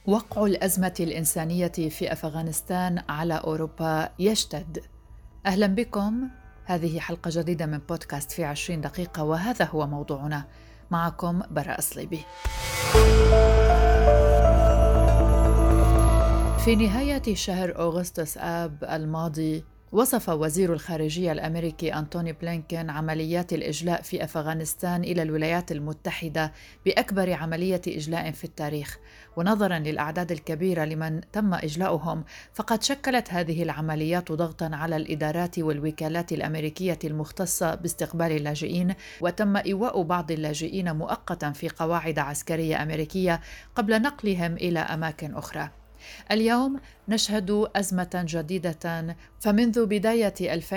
وقع الأزمة الإنسانية في أفغانستان على أوروبا يشتد. أهلا بكم، هذه حلقة جديدة من بودكاست في 20 دقيقة، وهذا هو موضوعنا. معكم براء صليبي. في نهاية شهر أغسطس آب الماضي، وصف وزير الخارجية الأمريكي أنتوني بلينكين عمليات الإجلاء في أفغانستان إلى الولايات المتحدة بأكبر عملية إجلاء في التاريخ. ونظراً للأعداد الكبيرة لمن تم إجلاؤهم، فقد شكلت هذه العمليات ضغطاً على الإدارات والوكالات الأمريكية المختصة باستقبال اللاجئين، وتم إيواء بعض اللاجئين مؤقتاً في قواعد عسكرية أمريكية قبل نقلهم إلى أماكن أخرى. اليوم نشهد أزمة جديدة، فمنذ بداية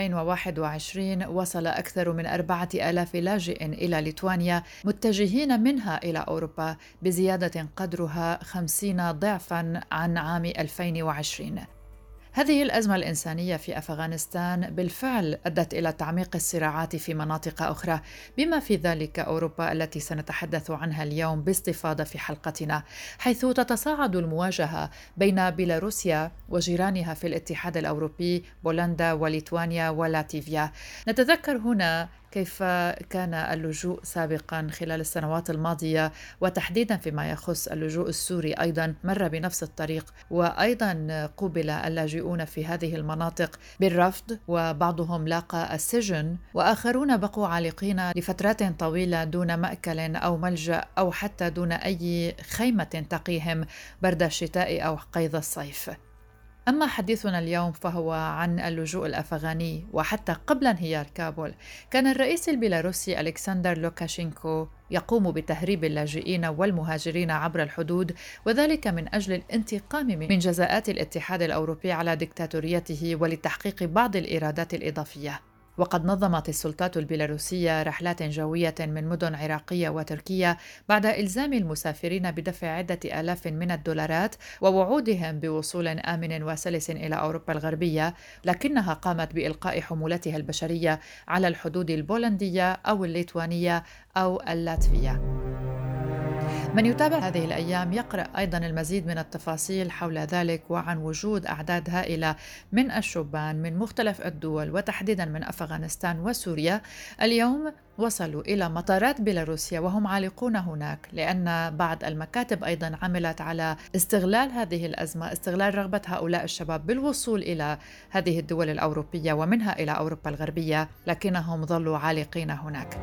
2021 وصل أكثر من 4000 لاجئ إلى ليتوانيا، متجهين منها إلى أوروبا بزيادة قدرها 50 ضعفاً عن عام 2020. هذه الأزمة الإنسانية في أفغانستان بالفعل أدت إلى تعميق الصراعات في مناطق أخرى، بما في ذلك أوروبا التي سنتحدث عنها اليوم باستفاضة في حلقتنا، حيث تتصاعد المواجهة بين بيلاروسيا وجيرانها في الاتحاد الأوروبي بولندا وليتوانيا ولاتفيا. نتذكر هنا كيف كان اللجوء سابقاً خلال السنوات الماضية، وتحديداً فيما يخص اللجوء السوري أيضاً مر بنفس الطريق، وأيضاً قوبل اللاجئون في هذه المناطق بالرفض، وبعضهم لاقى السجن، وآخرون بقوا عالقين لفترات طويلة دون مأكل أو ملجأ، أو حتى دون أي خيمة تقيهم برد الشتاء أو قيظ الصيف. أما حديثنا اليوم فهو عن اللجوء الأفغاني. وحتى قبل انهيار كابول، كان الرئيس البيلاروسي ألكسندر لوكاشينكو يقوم بتهريب اللاجئين والمهاجرين عبر الحدود، وذلك من أجل الانتقام من جزاءات الاتحاد الأوروبي على ديكتاتوريته ولتحقيق بعض الإيرادات الإضافية. وقد نظمت السلطات البيلاروسية رحلات جوية من مدن عراقية وتركية بعد إلزام المسافرين بدفع عدة آلاف من الدولارات ووعودهم بوصول آمن وسلس إلى أوروبا الغربية، لكنها قامت بإلقاء حمولتها البشرية على الحدود البولندية أو الليتوانية أو اللاتفية. من يتابع هذه الأيام يقرأ أيضاً المزيد من التفاصيل حول ذلك، وعن وجود أعداد هائلة من الشبان من مختلف الدول، وتحديداً من أفغانستان وسوريا، اليوم وصلوا إلى مطارات بيلاروسيا وهم عالقون هناك، لأن بعض المكاتب أيضاً عملت على استغلال هذه الأزمة، استغلال رغبة هؤلاء الشباب بالوصول إلى هذه الدول الأوروبية ومنها إلى أوروبا الغربية، لكنهم ظلوا عالقين هناك.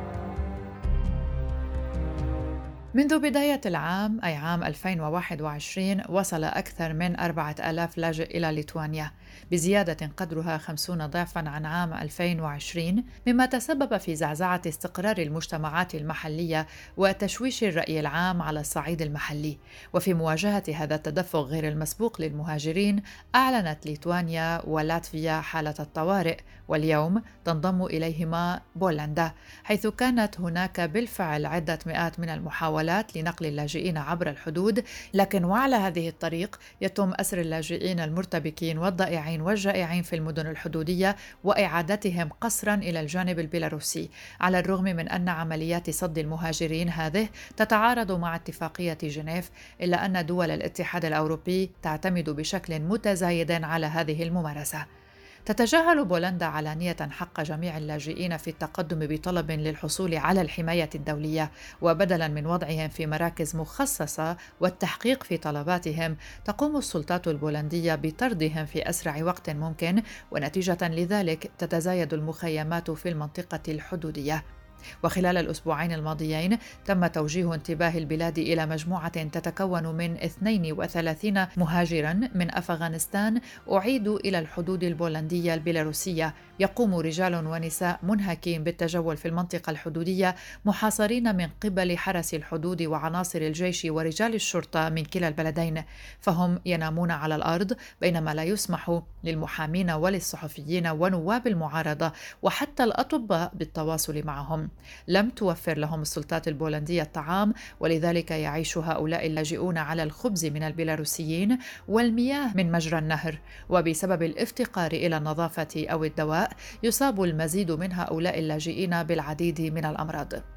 منذ بداية العام، أي عام 2021، وصل أكثر من 4000 لاجئ إلى ليتوانيا بزيادة قدرها 50 ضعفاً عن عام 2020، مما تسبب في زعزعة استقرار المجتمعات المحلية وتشويش الرأي العام على الصعيد المحلي. وفي مواجهة هذا التدفق غير المسبوق للمهاجرين، أعلنت ليتوانيا ولاتفيا حالة الطوارئ، واليوم تنضم إليهما بولندا، حيث كانت هناك بالفعل عدة مئات من المحاولات لنقل اللاجئين عبر الحدود، لكن وعلى هذه الطريق يتم أسر اللاجئين المرتبكين والضائعين والجائعين في المدن الحدودية وإعادتهم قسرا إلى الجانب البيلاروسي، على الرغم من أن عمليات صد المهاجرين هذه تتعارض مع اتفاقية جنيف، إلا أن دول الاتحاد الأوروبي تعتمد بشكل متزايد على هذه الممارسة. تتجاهل بولندا علانية حق جميع اللاجئين في التقدم بطلب للحصول على الحماية الدولية، وبدلاً من وضعهم في مراكز مخصصة والتحقيق في طلباتهم، تقوم السلطات البولندية بطردهم في أسرع وقت ممكن، ونتيجة لذلك تتزايد المخيمات في المنطقة الحدودية. وخلال الأسبوعين الماضيين تم توجيه انتباه البلاد إلى مجموعة تتكون من 32 مهاجراً من أفغانستان أعيدوا إلى الحدود البولندية البيلاروسية. يقوم رجال ونساء منهكين بالتجول في المنطقة الحدودية، محاصرين من قبل حرس الحدود وعناصر الجيش ورجال الشرطة من كلا البلدين، فهم ينامون على الأرض بينما لا يسمح للمحامين وللصحفيين ونواب المعارضة وحتى الأطباء بالتواصل معهم. لم توفر لهم السلطات البولندية الطعام، ولذلك يعيش هؤلاء اللاجئون على الخبز من البيلاروسيين والمياه من مجرى النهر، وبسبب الافتقار إلى النظافة أو الدواء يصاب المزيد من هؤلاء اللاجئين بالعديد من الأمراض.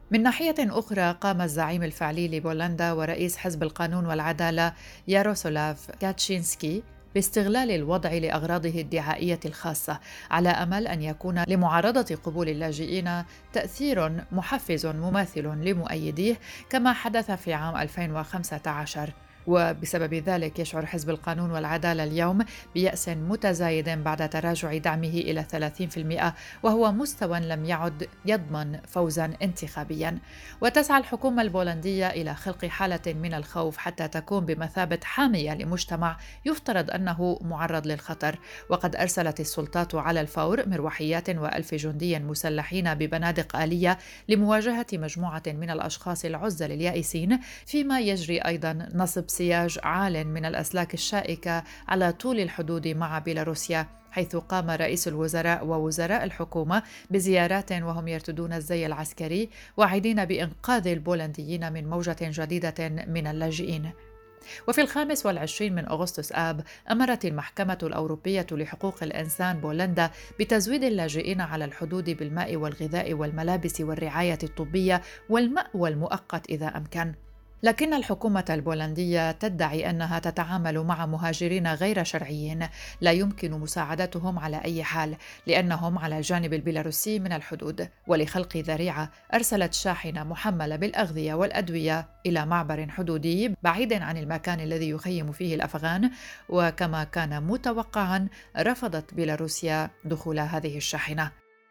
من ناحية أخرى، قام الزعيم الفعلي لبولندا ورئيس حزب القانون والعدالة ياروسلاف كاتشينسكي باستغلال الوضع لأغراضه الدعائية الخاصة، على أمل أن يكون لمعارضة قبول اللاجئين تأثير محفز مماثل لمؤيديه كما حدث في عام 2015. وبسبب ذلك يشعر حزب القانون والعدالة اليوم بيأس متزايد بعد تراجع دعمه إلى 30%، وهو مستوى لم يعد يضمن فوزا انتخابيا. وتسعى الحكومة البولندية إلى خلق حالة من الخوف حتى تكون بمثابة حامية لمجتمع يفترض أنه معرض للخطر. وقد أرسلت السلطات على الفور مروحيات و1000 جندي مسلحين ببنادق آلية لمواجهة مجموعة من الأشخاص العزل اليائسين، فيما يجري أيضا نصب سياج عال من الأسلاك الشائكة على طول الحدود مع بيلاروسيا، حيث قام رئيس الوزراء ووزراء الحكومة بزيارات وهم يرتدون الزي العسكري، واعدين بإنقاذ البولنديين من موجة جديدة من اللاجئين. وفي 25 من أغسطس آب أمرت المحكمة الأوروبية لحقوق الإنسان بولندا بتزويد اللاجئين على الحدود بالماء والغذاء والملابس والرعاية الطبية والمأوى المؤقت إذا أمكن. لكن الحكومة البولندية تدعي أنها تتعامل مع مهاجرين غير شرعيين لا يمكن مساعدتهم على أي حال لأنهم على الجانب البيلاروسي من الحدود. ولخلق ذريعة أرسلت شاحنة محملة بالأغذية والأدوية إلى معبر حدودي بعيد عن المكان الذي يخيم فيه الأفغان، وكما كان متوقعا رفضت بيلاروسيا دخول هذه الشاحنة.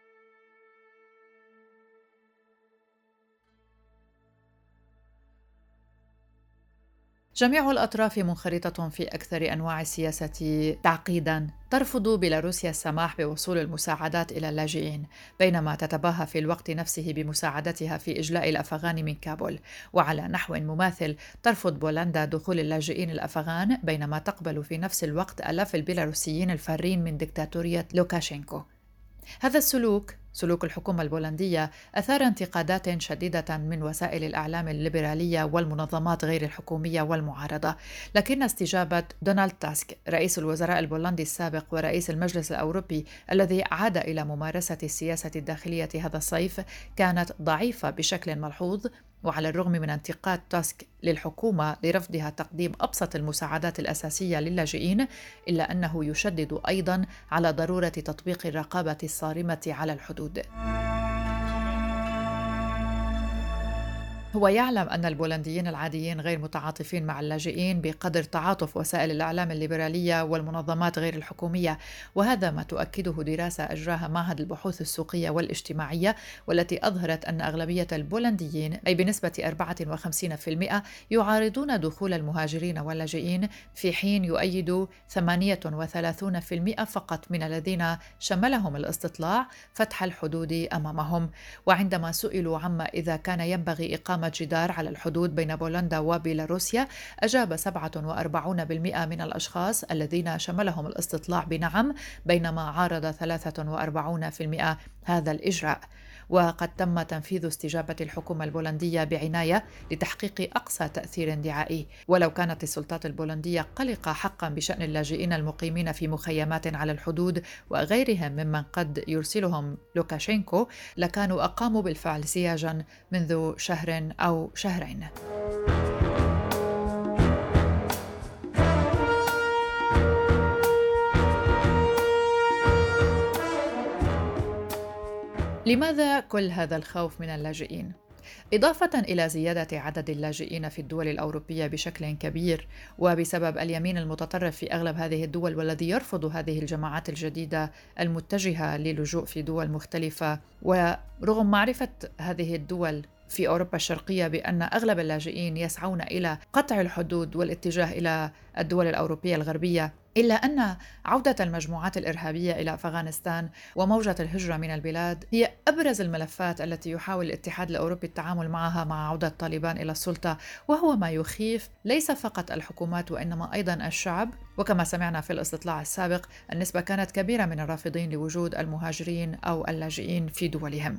جميع الأطراف منخرطة في أكثر أنواع السياسة تعقيداً. ترفض بيلاروسيا السماح بوصول المساعدات إلى اللاجئين، بينما تتباهى في الوقت نفسه بمساعدتها في إجلاء الأفغان من كابول. وعلى نحو مماثل ترفض بولندا دخول اللاجئين الأفغان، بينما تقبل في نفس الوقت آلاف البيلاروسيين الفارين من ديكتاتورية لوكاشينكو. هذا سلوك الحكومة البولندية أثار انتقادات شديدة من وسائل الإعلام الليبرالية والمنظمات غير الحكومية والمعارضة، لكن استجابة دونالد تاسك رئيس الوزراء البولندي السابق ورئيس المجلس الأوروبي الذي عاد إلى ممارسة السياسة الداخلية هذا الصيف كانت ضعيفة بشكل ملحوظ. وعلى الرغم من انتقاد تاسك للحكومة لرفضها تقديم أبسط المساعدات الأساسية للاجئين، إلا أنه يشدد أيضاً على ضرورة تطبيق الرقابة الصارمة على الحدود. هو يعلم أن البولنديين العاديين غير متعاطفين مع اللاجئين بقدر تعاطف وسائل الإعلام الليبرالية والمنظمات غير الحكومية، وهذا ما تؤكده دراسة أجراها معهد البحوث السوقية والاجتماعية، والتي أظهرت أن أغلبية البولنديين أي بنسبة 54% يعارضون دخول المهاجرين واللاجئين، في حين يؤيد 38% فقط من الذين شملهم الاستطلاع فتح الحدود أمامهم. وعندما سئلوا عما إذا كان ينبغي إقامة جدار على الحدود بين بولندا وبيلاروسيا، أجاب 47% من الأشخاص الذين شملهم الاستطلاع بنعم، بينما عارض 43% هذا الإجراء. وقد تم تنفيذ استجابة الحكومة البولندية بعناية لتحقيق أقصى تأثير دعائي. ولو كانت السلطات البولندية قلقة حقا بشأن اللاجئين المقيمين في مخيمات على الحدود وغيرهم ممن قد يرسلهم لوكاشينكو، لكانوا أقاموا بالفعل سياجا منذ شهر أو شهرين. لماذا كل هذا الخوف من اللاجئين؟ إضافة إلى زيادة عدد اللاجئين في الدول الأوروبية بشكل كبير، وبسبب اليمين المتطرف في أغلب هذه الدول والذي يرفض هذه الجماعات الجديدة المتجهة للجوء في دول مختلفة، ورغم معرفة هذه الدول في أوروبا الشرقية بأن أغلب اللاجئين يسعون إلى قطع الحدود والاتجاه إلى الدول الأوروبية الغربية، إلا أن عودة المجموعات الإرهابية إلى أفغانستان وموجة الهجرة من البلاد هي أبرز الملفات التي يحاول الاتحاد الأوروبي التعامل معها مع عودة طالبان إلى السلطة، وهو ما يخيف ليس فقط الحكومات وإنما أيضا الشعب. وكما سمعنا في الاستطلاع السابق، النسبة كانت كبيرة من الرافضين لوجود المهاجرين أو اللاجئين في دولهم.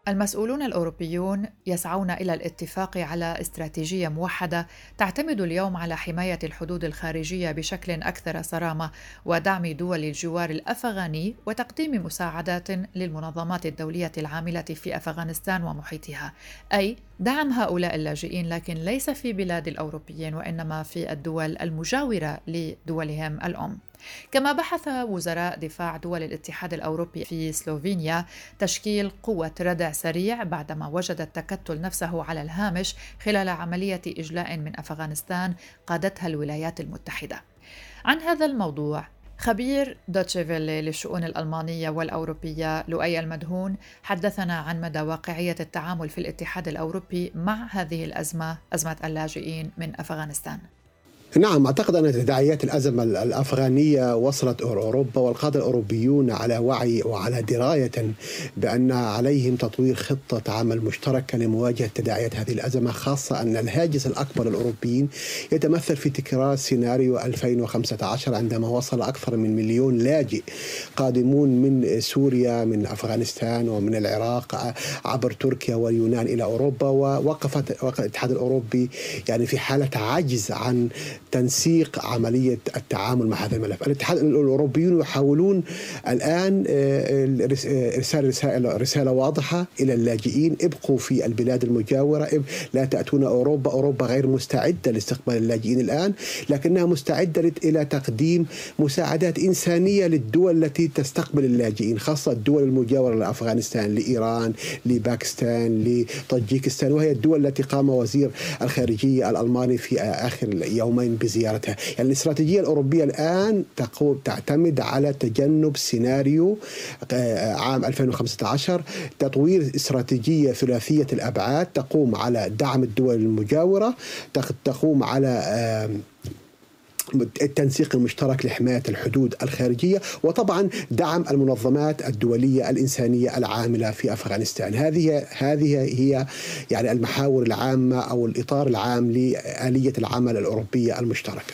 المسؤولون الأوروبيون يسعون إلى الاتفاق على استراتيجية موحدة تعتمد اليوم على حماية الحدود الخارجية بشكل أكثر صرامة ودعم دول الجوار الأفغاني وتقديم مساعدات للمنظمات الدولية العاملة في أفغانستان ومحيطها، أي دعم هؤلاء اللاجئين لكن ليس في بلاد الأوروبيين وإنما في الدول المجاورة لدولهم الأم. كما بحث وزراء دفاع دول الاتحاد الأوروبي في سلوفينيا تشكيل قوة ردع سريع بعدما وجد التكتل نفسه على الهامش خلال عملية إجلاء من أفغانستان قادتها الولايات المتحدة. عن هذا الموضوع خبير دوتشي فيلي للشؤون الألمانية والأوروبية لؤي المدهون حدثنا عن مدى واقعية التعامل في الاتحاد الأوروبي مع هذه الأزمة، أزمة اللاجئين من أفغانستان. نعم، أعتقد أن تداعيات الأزمة الأفغانية وصلت أوروبا، والقادة الأوروبيون على وعي وعلى دراية بأن عليهم تطوير خطة عمل مشتركة لمواجهة تداعيات هذه الأزمة، خاصة أن الهاجس الأكبر للأوروبيين يتمثل في تكرار سيناريو 2015 عندما وصل أكثر من 1,000,000 لاجئ قادمون من سوريا من أفغانستان ومن العراق عبر تركيا واليونان إلى أوروبا، ووقف الاتحاد الأوروبي يعني في حالة عجز عن تنسيق عملية التعامل مع هذا الملف. الاتحاد الأوروبيون يحاولون الآن إرسال رسالة واضحة إلى اللاجئين: ابقوا في البلاد المجاورة، لا تأتون أوروبا. أوروبا غير مستعدة لاستقبال اللاجئين الآن، لكنها مستعدة إلى تقديم مساعدات إنسانية للدول التي تستقبل اللاجئين، خاصة الدول المجاورة لأفغانستان، لإيران، لباكستان، لطاجيكستان، وهي الدول التي قام وزير الخارجية الألماني في آخر يومين بزيارتها. يعني الاستراتيجية الأوروبية الآن تعتمد على تجنب سيناريو عام 2015، تطوير استراتيجية ثلاثية الأبعاد تقوم على دعم الدول المجاورة، تقوم على التنسيق المشترك لحماية الحدود الخارجية، وطبعا دعم المنظمات الدولية الإنسانية العاملة في أفغانستان. هذه هي يعني المحاور العامة أو الإطار العام لآلية العمل الأوروبية المشتركة.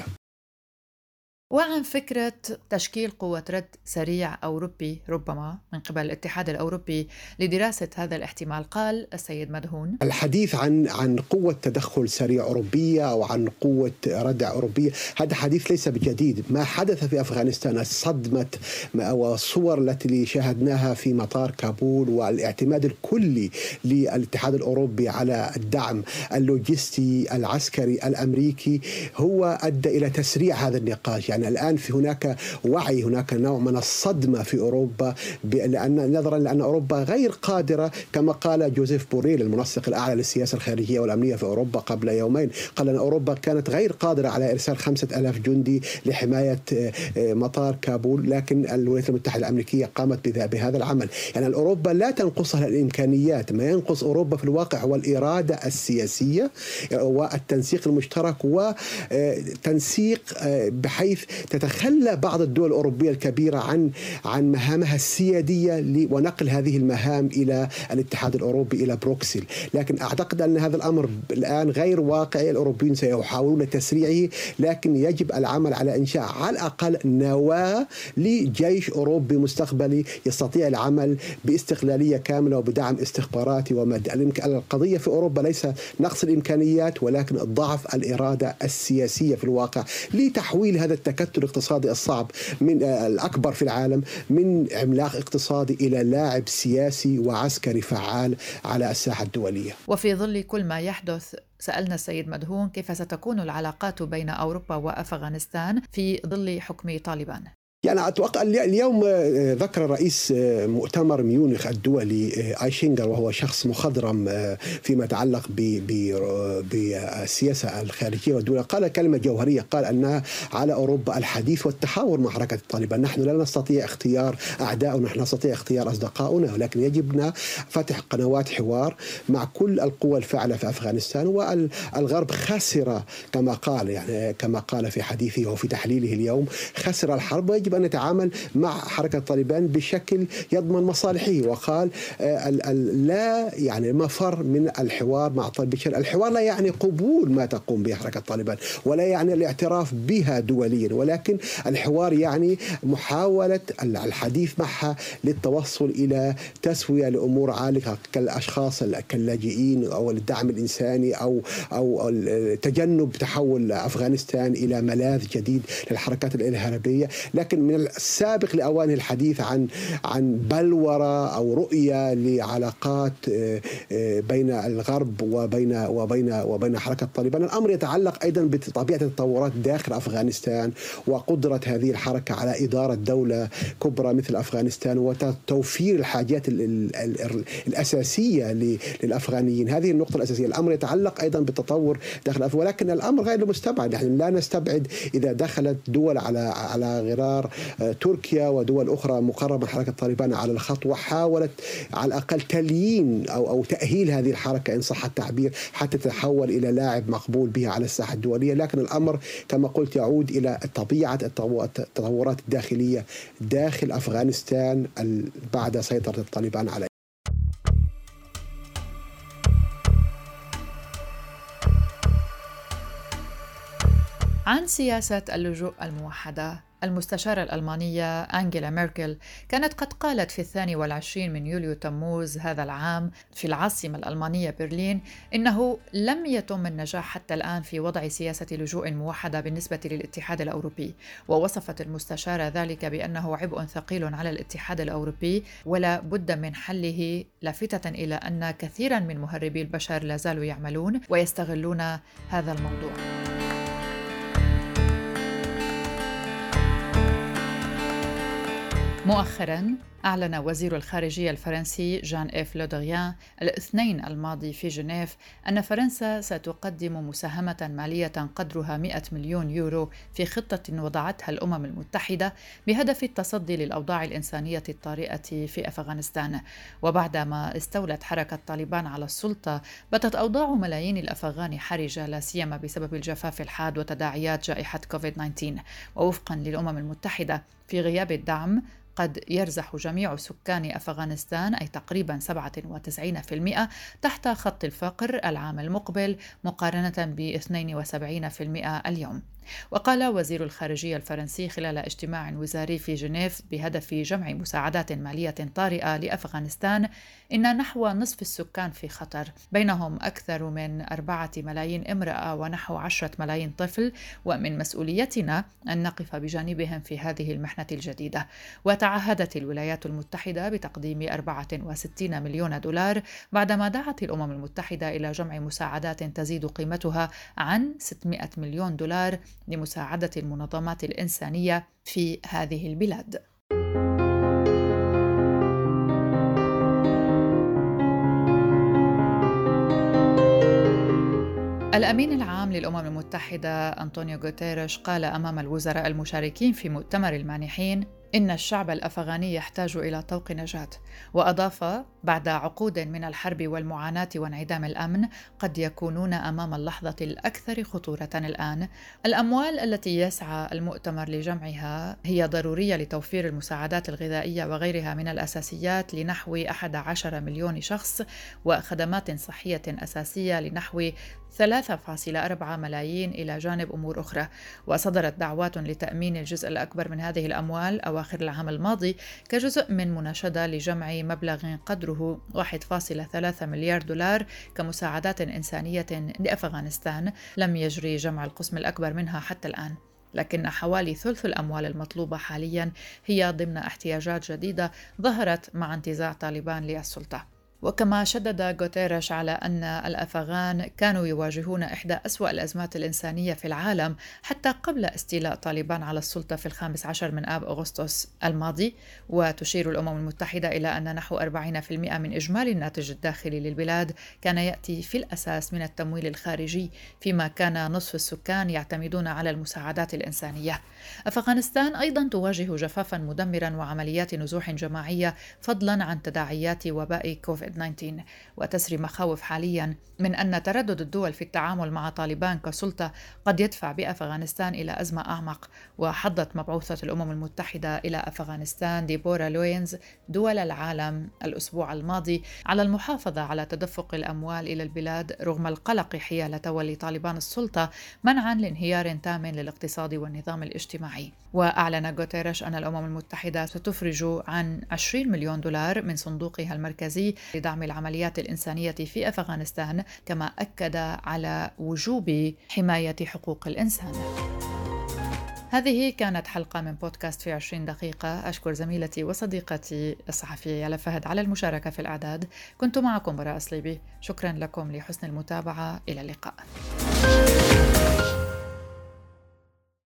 وعن فكرة تشكيل قوة رد سريع أوروبي ربما من قبل الاتحاد الأوروبي لدراسة هذا الاحتمال، قال السيد مدهون: الحديث عن قوة تدخل سريع أوروبية أو عن قوة ردع أوروبية هذا حديث ليس بجديد. ما حدث في أفغانستان، الصدمة والصور التي شاهدناها في مطار كابول والاعتماد الكلي للاتحاد الأوروبي على الدعم اللوجستي العسكري الأمريكي هو أدى إلى تسريع هذا النقاش. يعني الآن في هناك وعي، هناك نوع من الصدمة في أوروبا نظرا لأن أوروبا غير قادرة، كما قال جوزيف بوريل المنسق الأعلى للسياسة الخارجية والأمنية في أوروبا قبل يومين، قال أن أوروبا كانت غير قادرة على إرسال 5,000 جندي لحماية مطار كابول، لكن الولايات المتحدة الأمريكية قامت بهذا العمل. يعني أوروبا لا تنقصها الإمكانيات، ما ينقص أوروبا في الواقع هو الإرادة السياسية والتنسيق المشترك وتنسيق بحيث تتخلى بعض الدول الأوروبية الكبيرة عن مهامها السيادية ونقل هذه المهام إلى الاتحاد الأوروبي إلى بروكسل. لكن أعتقد أن هذا الأمر الآن غير واقعي. الأوروبيون سيحاولون تسريعه، لكن يجب العمل على إنشاء على الأقل نواة لجيش أوروبي مستقبلي يستطيع العمل باستقلالية كاملة وبدعم استخباراتي القضية في أوروبا ليس نقص الإمكانيات ولكن ضعف الإرادة السياسية في الواقع لتحويل هذا التكتل الاقتصادي الصعب من الأكبر في العالم من عملاق اقتصادي إلى لاعب سياسي وعسكري فعال على الساحة الدولية. وفي ظل كل ما يحدث، سألنا السيد مدهون كيف ستكون العلاقات بين أوروبا وأفغانستان في ظل حكم طالبان؟ يعني أتوقع اليوم ذكر رئيس مؤتمر ميونخ الدولي آيشينغر، وهو شخص مخضرم فيما يتعلق بالسياسة الخارجية والدولة، قال كلمة جوهرية، قال أنها على أوروبا الحديث والتحاور مع حركة طالبان. نحن لا نستطيع اختيار أعدائنا، نحن نستطيع اختيار أصدقائنا، ولكن يجبنا فتح قنوات حوار مع كل القوى الفاعلة في أفغانستان. والغرب خسر كما قال، يعني كما قال في حديثه وفي تحليله اليوم، خسر الحرب ويجب يجب أن نتعامل مع حركة طالبان بشكل يضمن مصالحه، وقال لا يعني مفر من الحوار مع بشار. الحوار لا يعني قبول ما تقوم به حركة طالبان ولا يعني الاعتراف بها دوليا، ولكن الحوار يعني محاولة الحديث معها للتوصل إلى تسوية لأمور عالقة كالأشخاص كاللاجئين أو الدعم الإنساني أو تجنب تحول أفغانستان إلى ملاذ جديد للحركات الإرهابية. لكن من السابق لأوان الحديث عن بلورة أو رؤية لعلاقات بين الغرب وبين حركة طالبان. الأمر يتعلق أيضا بطبيعة التطورات داخل أفغانستان وقدرة هذه الحركة على إدارة دولة كبرى مثل أفغانستان وتوفير الحاجات الأساسية للأفغانيين. هذه النقطة الأساسية. الأمر يتعلق أيضا بالتطور داخل أفغانستان، ولكن الأمر غير مستبعد. نحن لا نستبعد إذا دخلت دول على غرار تركيا ودول أخرى مقربة من حركة طالبان على الخط وحاولت على الأقل تليين أو تأهيل هذه الحركة إن صح التعبير حتى تتحول إلى لاعب مقبول بها على الساحة الدولية. لكن الأمر كما قلت يعود إلى طبيعة التطورات الداخلية داخل أفغانستان بعد سيطرة الطالبان عليه. عن سياسة اللجوء الموحدة، المستشارة الألمانية أنجيلا ميركل كانت قد قالت في 22 من يوليو تموز هذا العام في العاصمة الألمانية برلين إنه لم يتم النجاح حتى الآن في وضع سياسة لجوء موحدة بالنسبة للاتحاد الأوروبي، ووصفت المستشارة ذلك بأنه عبء ثقيل على الاتحاد الأوروبي ولا بد من حله، لافتة إلى أن كثيرا من مهربي البشر لا زالوا يعملون ويستغلون هذا الموضوع. مؤخراً أعلن وزير الخارجية الفرنسي جان إيف لو دريان الاثنين الماضي في جنيف أن فرنسا ستقدم مساهمة مالية قدرها 100 مليون يورو في خطة وضعتها الأمم المتحدة بهدف التصدي للأوضاع الإنسانية الطارئة في أفغانستان. وبعدما استولت حركة طالبان على السلطة باتت أوضاع ملايين الأفغان حرجة، لا سيما بسبب الجفاف الحاد وتداعيات جائحة كوفيد-19. ووفقاً للأمم المتحدة في غياب الدعم قد يرزح جميع سكان أفغانستان أي تقريباً 97% تحت خط الفقر العام المقبل مقارنة ب 72% اليوم. وقال وزير الخارجية الفرنسي خلال اجتماع وزاري في جنيف بهدف جمع مساعدات مالية طارئة لأفغانستان إن نحو نصف السكان في خطر، بينهم أكثر من 4 ملايين امرأة ونحو 10 ملايين طفل، ومن مسؤوليتنا أن نقف بجانبهم في هذه المحنة الجديدة. وتعهدت الولايات المتحدة بتقديم 64 مليون دولار بعدما دعت الأمم المتحدة إلى جمع مساعدات تزيد قيمتها عن 600 مليون دولار لمساعدة المنظمات الإنسانية في هذه البلاد. الأمين العام للأمم المتحدة أنطونيو غوتيريش قال أمام الوزراء المشاركين في مؤتمر المانحين إن الشعب الأفغاني يحتاج إلى طوق نجاة. وأضاف: بعد عقود من الحرب والمعاناة وانعدام الأمن قد يكونون أمام اللحظة الأكثر خطورة الآن. الأموال التي يسعى المؤتمر لجمعها هي ضرورية لتوفير المساعدات الغذائية وغيرها من الأساسيات لنحو 11 مليون شخص، وخدمات صحية أساسية لنحو 3.4 ملايين إلى جانب أمور أخرى. وصدرت دعوات لتأمين الجزء الأكبر من هذه الأموال أواخر العام الماضي كجزء من مناشدة لجمع مبلغ قدره 1.3 مليار دولار كمساعدات إنسانية لأفغانستان. لم يجري جمع القسم الأكبر منها حتى الآن، لكن حوالي ثلث الأموال المطلوبة حالياً هي ضمن احتياجات جديدة ظهرت مع انتزاع طالبان للسلطة. وكما شدد غوتيريش على أن الأفغان كانوا يواجهون إحدى أسوأ الأزمات الإنسانية في العالم حتى قبل استيلاء طالبان على السلطة في 15 من آب أغسطس الماضي. وتشير الأمم المتحدة إلى أن نحو 40% من إجمالي الناتج الداخلي للبلاد كان يأتي في الأساس من التمويل الخارجي، فيما كان نصف السكان يعتمدون على المساعدات الإنسانية. أفغانستان أيضا تواجه جفافا مدمرا وعمليات نزوح جماعية فضلا عن تداعيات وباء كوفيد. كوفيد-19. وتسري مخاوف حاليا من أن تردد الدول في التعامل مع طالبان كسلطة قد يدفع بأفغانستان إلى أزمة أعمق. وحضت مبعوثة الأمم المتحدة إلى أفغانستان ديبورا لوينز دول العالم الأسبوع الماضي على المحافظة على تدفق الأموال إلى البلاد رغم القلق حيال تولي طالبان السلطة منعا لانهيار تام للاقتصاد والنظام الاجتماعي. وأعلن غوتيريش أن الأمم المتحدة ستفرج عن 20 مليون دولار من صندوقها المركزي لدعم العمليات الإنسانية في أفغانستان، كما أكد على وجوب حماية حقوق الإنسان. هذه كانت حلقة من بودكاست في 20 دقيقة. أشكر زميلتي وصديقتي الصحفية يالا فهد على المشاركة في الإعداد. كنت معكم براء صليبي. شكرا لكم لحسن المتابعة. إلى اللقاء.